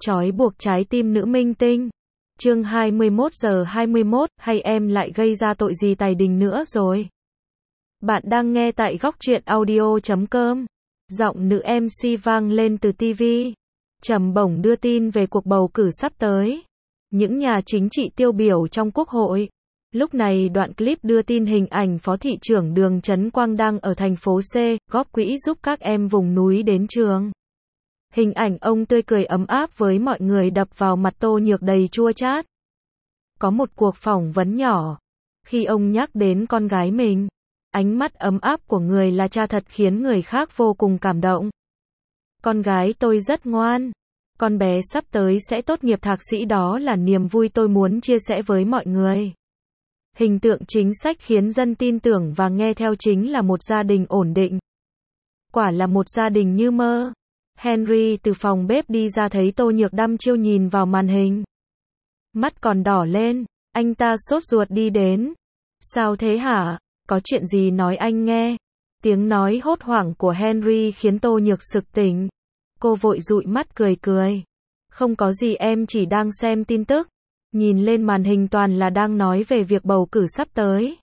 Trói buộc trái tim nữ minh tinh. Chương 21:21, hay em lại gây ra tội gì Tài Đình nữa rồi? Bạn đang nghe tại Góc Truyện Audio.com. Giọng nữ MC vang lên từ TV. Trầm bổng đưa tin về cuộc bầu cử sắp tới. Những nhà chính trị tiêu biểu trong Quốc hội. Lúc này đoạn clip đưa tin hình ảnh Phó Thị trưởng Đường Trấn Quang đang ở thành phố C, góp quỹ giúp các em vùng núi đến trường. Hình ảnh ông tươi cười ấm áp với mọi người đập vào mặt Tô Nhược đầy chua chát. Có một cuộc phỏng vấn nhỏ. Khi ông nhắc đến con gái mình, ánh mắt ấm áp của người là cha thật khiến người khác vô cùng cảm động. Con gái tôi rất ngoan. Con bé sắp tới sẽ tốt nghiệp thạc sĩ, đó là niềm vui tôi muốn chia sẻ với mọi người. Hình tượng chính sách khiến dân tin tưởng và nghe theo, chính là một gia đình ổn định. Quả là một gia đình như mơ. Henry từ phòng bếp đi ra thấy Tô Nhược đăm chiêu nhìn vào màn hình. Mắt còn đỏ lên, anh ta sốt ruột đi đến. Sao thế hả? Có chuyện gì nói anh nghe. Tiếng nói hốt hoảng của Henry khiến Tô Nhược sực tỉnh. Cô vội dụi mắt cười cười. Không có gì, em chỉ đang xem tin tức. Nhìn lên màn hình toàn là đang nói về việc bầu cử sắp tới.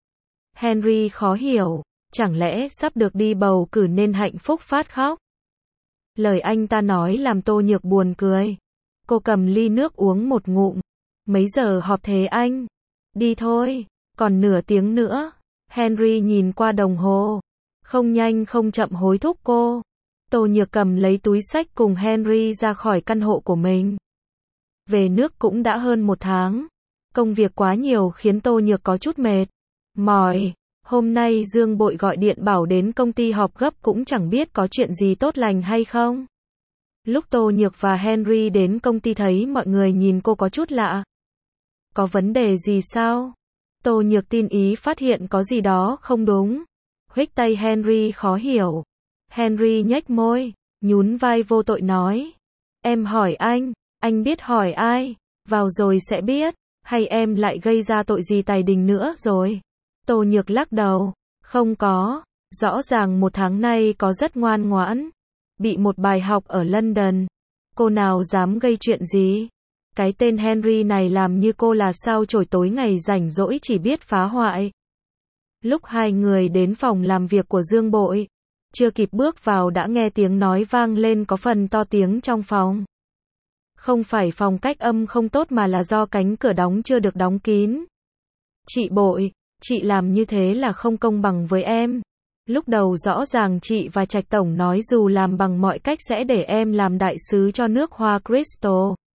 Henry khó hiểu, chẳng lẽ sắp được đi bầu cử nên hạnh phúc phát khóc? Lời anh ta nói làm Tô Nhược buồn cười. Cô cầm ly nước uống một ngụm. Mấy giờ họp thế anh? Đi thôi, còn nửa tiếng nữa. Henry nhìn qua đồng hồ. Không nhanh không chậm hối thúc cô. Tô Nhược cầm lấy túi xách cùng Henry ra khỏi căn hộ của mình. Về nước cũng đã hơn 1 tháng. Công việc quá nhiều khiến Tô Nhược có chút mệt mỏi. Hôm nay Dương Bội gọi điện bảo đến công ty họp gấp, cũng chẳng biết có chuyện gì tốt lành hay không. Lúc Tô Nhược và Henry đến công ty thấy mọi người nhìn cô có chút lạ. Có vấn đề gì sao? Tô Nhược tin ý phát hiện có gì đó không đúng. Huých tay Henry khó hiểu. Henry nhếch môi, nhún vai vô tội nói. Em hỏi anh biết hỏi ai? Vào rồi sẽ biết. Hay em lại gây ra tội gì Tài Đình nữa rồi? Tô Nhược lắc đầu. Không có. Rõ ràng 1 tháng nay có rất ngoan ngoãn. Bị một bài học ở London. Cô nào dám gây chuyện gì? Cái tên Henry này làm như cô là sao chổi, tối ngày rảnh rỗi chỉ biết phá hoại. Lúc hai người đến phòng làm việc của Dương Bội, chưa kịp bước vào đã nghe tiếng nói vang lên có phần to tiếng trong phòng. Không phải phòng cách âm không tốt mà là do cánh cửa đóng chưa được đóng kín. Chị Bội, chị làm như thế là không công bằng với em. Lúc đầu rõ ràng chị và Trạch Tổng nói dù làm bằng mọi cách sẽ để em làm đại sứ cho nước Hoa Crystal.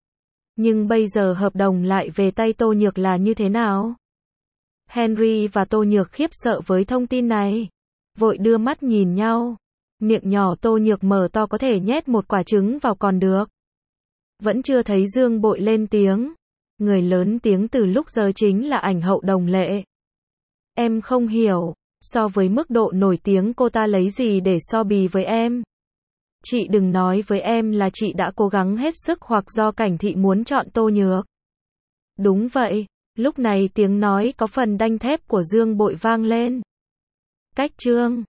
Nhưng bây giờ hợp đồng lại về tay Tô Nhược là như thế nào? Henry và Tô Nhược khiếp sợ với thông tin này. Vội đưa mắt nhìn nhau. Miệng nhỏ Tô Nhược mở to có thể nhét một quả trứng vào còn được. Vẫn chưa thấy Dương Bội lên tiếng. Người lớn tiếng từ lúc giờ chính là ảnh hậu Đồng Lệ. Em không hiểu, so với mức độ nổi tiếng cô ta lấy gì để so bì với em. Chị đừng nói với em là chị đã cố gắng hết sức hoặc do Cảnh Thị muốn chọn Tô Nhược. Đúng vậy, lúc này tiếng nói có phần đanh thép của Dương Bội vang lên. Cách Trương,